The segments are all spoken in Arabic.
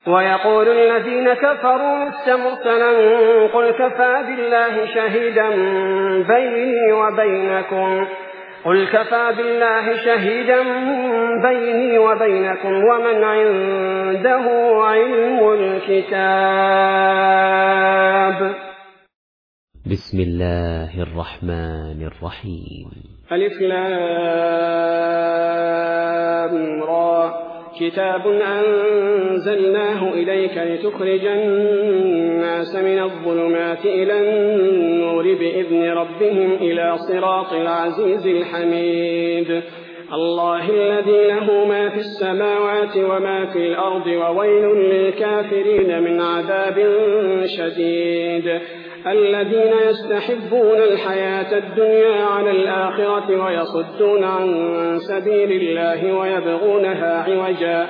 ويقول الذين كفروا لست مرسلا قل كفى بالله شهيدا بيني وبينكم ومن عنده علم الكتاب. بسم الله الرحمن الرحيم. ألف لام را كتاب أنزلناه إليك لتخرج الناس من الظلمات إلى النور بإذن ربهم إلى صراط العزيز الحميد الله الذي له ما في السماوات وما في الأرض وويل للكافرين من عذاب شديد الذين يستحبون الحياة الدنيا على الآخرة ويصدون عن سبيل الله ويبغونها عوجا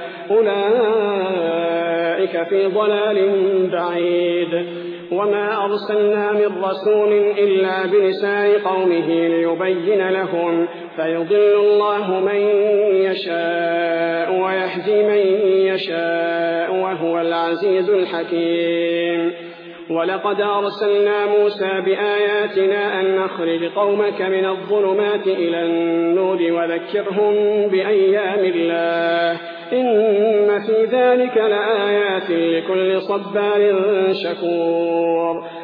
أولئك في ضلال بعيد وما أرسلنا من رسول إلا بلسان قومه ليبين لهم فيضل الله من يشاء ويهدي من يشاء وهو العزيز الحكيم. ولقد أرسلنا موسى بآياتنا أن نخرج قومك من الظلمات إلى النور وذكرهم بأيام الله إن في ذلك لآيات لكل صبار شكور.